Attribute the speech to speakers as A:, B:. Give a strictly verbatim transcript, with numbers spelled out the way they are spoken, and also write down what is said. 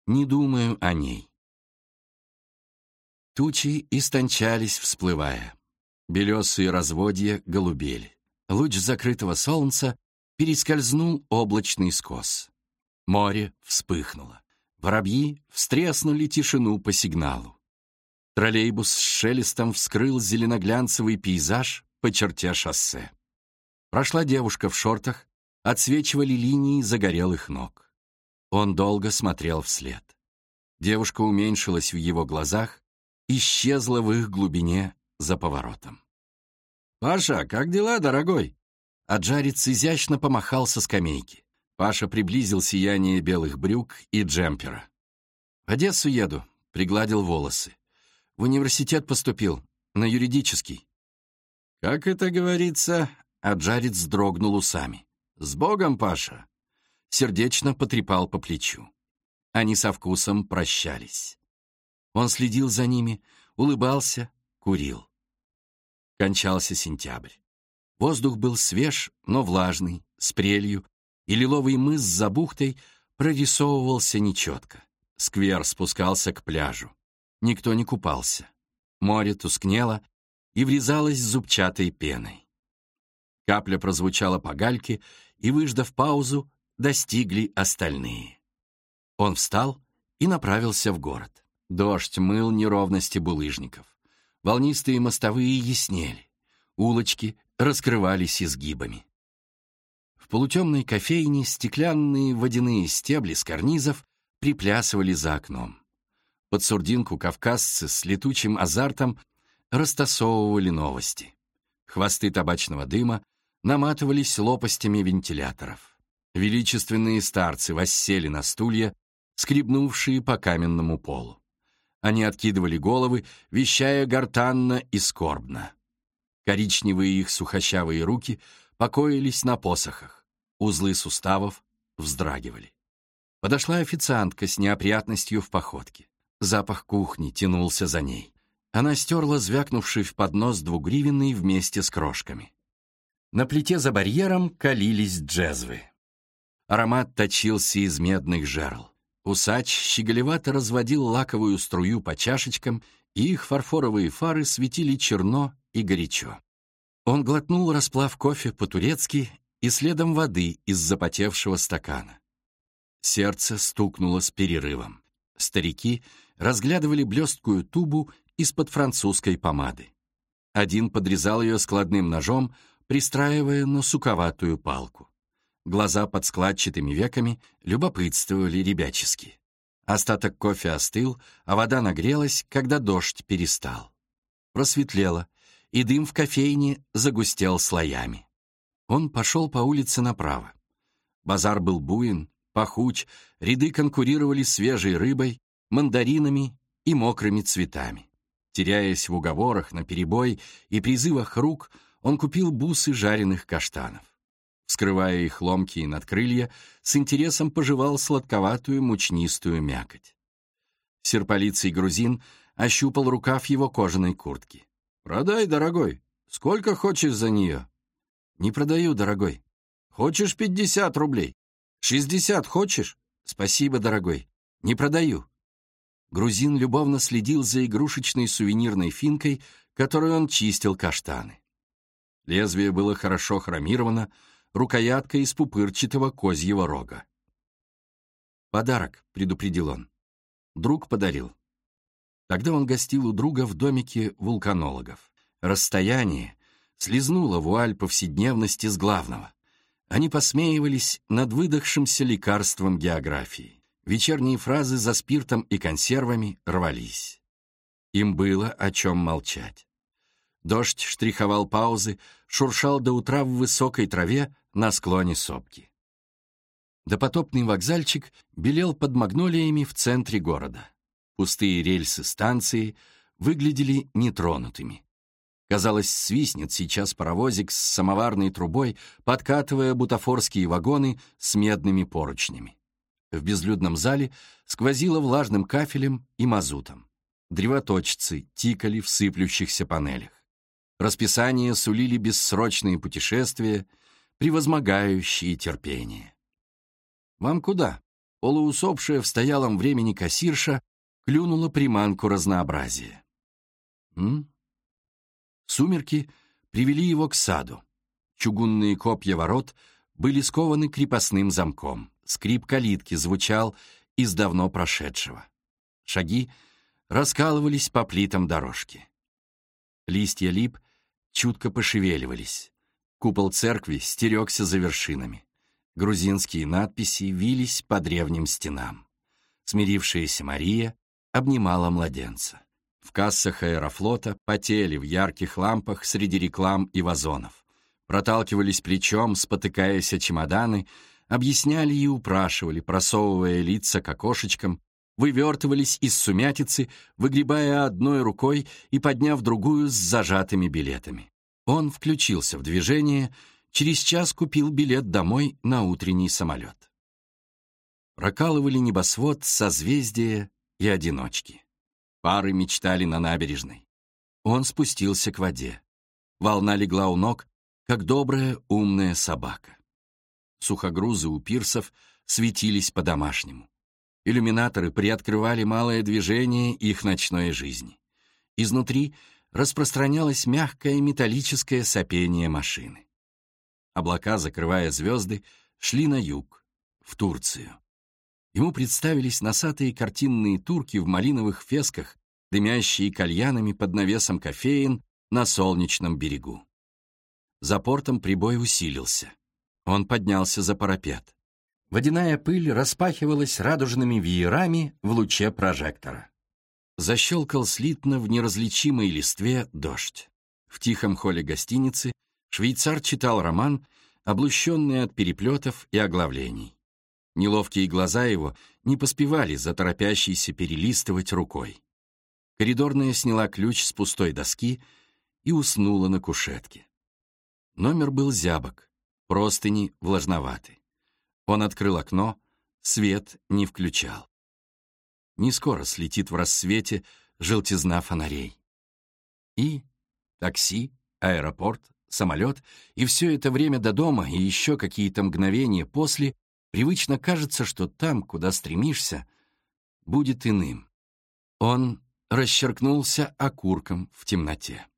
A: не думаю о ней. Тучи истончались, всплывая. Белесые разводья голубели. Луч закрытого солнца перескользнул облачный скос. Море вспыхнуло. Воробьи встряснули тишину по сигналу. Троллейбус с шелестом вскрыл зеленоглянцевый пейзаж по черте шоссе. Прошла девушка в шортах, отсвечивали линии загорелых ног. Он долго смотрел вслед. Девушка уменьшилась в его глазах, исчезла в их глубине за поворотом. «Паша, как дела, дорогой?» Аджарец изящно помахал со скамейки. Паша приблизил сияние белых брюк и джемпера. «В Одессу еду», — пригладил волосы. «В университет поступил, на юридический». «Как это говорится?» — Аджарец дрогнул усами. «С Богом, Паша!» Сердечно потрепал по плечу. Они со вкусом прощались. Он следил за ними, улыбался, курил. Кончался сентябрь. Воздух был свеж, но влажный, с прелью, и лиловый мыс за бухтой прорисовывался нечетко. Сквер спускался к пляжу. Никто не купался. Море тускнело и врезалось зубчатой пеной. Капля прозвучала по гальке, и, выждав паузу, достигли остальные. Он встал и направился в город. Дождь мыл неровности булыжников. Волнистые мостовые яснели. Улочки раскрывались изгибами. В полутемной кофейне стеклянные водяные стебли с карнизов приплясывали за окном. Под сурдинку кавказцы с летучим азартом растасовывали новости. Хвосты табачного дыма наматывались лопастями вентиляторов. Величественные старцы воссели на стулья, скребнувшие по каменному полу. Они откидывали головы, вещая гортанно и скорбно. Коричневые их сухощавые руки покоились на посохах. Узлы суставов вздрагивали. Подошла официантка с неопрятностью в походке. Запах кухни тянулся за ней. Она стерла звякнувший в поднос двугривенный вместе с крошками. На плите за барьером калились джезвы. Аромат точился из медных жерл. Усач щеголевато разводил лаковую струю по чашечкам, и их фарфоровые фары светили черно и горячо. Он глотнул расплав кофе по-турецки и следом воды из запотевшего стакана. Сердце стукнуло с перерывом. Старики разглядывали блесткую тубу из-под французской помады. Один подрезал ее складным ножом, пристраивая на суковатую палку. Глаза под складчатыми веками любопытствовали ребячески. Остаток кофе остыл, а вода нагрелась, когда дождь перестал. Просветлело, и дым в кофейне загустел слоями. Он пошел по улице направо. Базар был буин, пахуч, ряды конкурировали свежей рыбой, мандаринами и мокрыми цветами. Теряясь в уговорах, наперебой и призывах рук, он купил бусы жареных каштанов. Вскрывая их ломкие надкрылья, с интересом пожевал сладковатую мучнистую мякоть. Серполицый грузин ощупал рукав его кожаной куртки. «Продай, дорогой. Сколько хочешь за нее?» «Не продаю, дорогой». «Хочешь пятьдесят рублей?» «Шестьдесят хочешь?» «Спасибо, дорогой. Не продаю». Грузин любовно следил за игрушечной сувенирной финкой, которой он чистил каштаны. Лезвие было хорошо хромировано, рукоятка из пупырчатого козьего рога. «Подарок», — предупредил он. Друг подарил. Тогда он гостил у друга в домике вулканологов. Расстояние слезнуло вуаль повседневности с главного. Они посмеивались над выдохшимся лекарством географии. Вечерние фразы за спиртом и консервами рвались. Им было о чем молчать. Дождь штриховал паузы, шуршал до утра в высокой траве на склоне сопки. Допотопный вокзальчик белел под магнолиями в центре города. Пустые рельсы станции выглядели нетронутыми. Казалось, свистнет сейчас паровозик с самоварной трубой, подкатывая бутафорские вагоны с медными поручнями. В безлюдном зале сквозило влажным кафелем и мазутом. Древоточцы тикали в сыплющихся панелях. Расписания сулили бессрочные путешествия, превозмогающие терпение. «Вам куда?» Полуусопшая в стоялом времени кассирша клюнула приманку разнообразия. М? Сумерки привели его к саду. Чугунные копья ворот были скованы крепостным замком. Скрип калитки звучал из давно прошедшего. Шаги раскалывались по плитам дорожки. Листья лип чутко пошевеливались. Купол церкви стерегся за вершинами. Грузинские надписи вились по древним стенам. Смирившаяся Мария обнимала младенца. В кассах Аэрофлота потели в ярких лампах среди реклам и вазонов. Проталкивались плечом, спотыкаясь о чемоданы, объясняли и упрашивали, просовывая лица к окошечкам, вывертывались из сумятицы, выгребая одной рукой и подняв другую с зажатыми билетами. Он включился в движение, через час купил билет домой на утренний самолет. Прокалывали небосвод созвездия и одиночки. Пары мечтали на набережной. Он спустился к воде. Волна легла у ног, как добрая умная собака. Сухогрузы у пирсов светились по-домашнему. Иллюминаторы приоткрывали малое движение их ночной жизни. Изнутри распространялось мягкое металлическое сопение машины. Облака, закрывая звезды, шли на юг, в Турцию. Ему представились носатые картинные турки в малиновых фесках, дымящие кальянами под навесом кофеин на солнечном берегу. За портом прибой усилился. Он поднялся за парапет. Водяная пыль распахивалась радужными веерами в луче прожектора. Защелкал слитно в неразличимой листве дождь. В тихом холле гостиницы швейцар читал роман, облущенный от переплетов и оглавлений. Неловкие глаза его не поспевали за торопящейся перелистывать рукой. Коридорная сняла ключ с пустой доски и уснула на кушетке. Номер был зябок, простыни влажноваты. Он открыл окно, свет не включал. Не скоро слетит в рассвете желтизна фонарей. И такси, аэропорт, самолет, и все это время до дома, и еще какие-то мгновения после привычно кажется, что там, куда стремишься, будет иным. Он расчеркнулся окурком в темноте.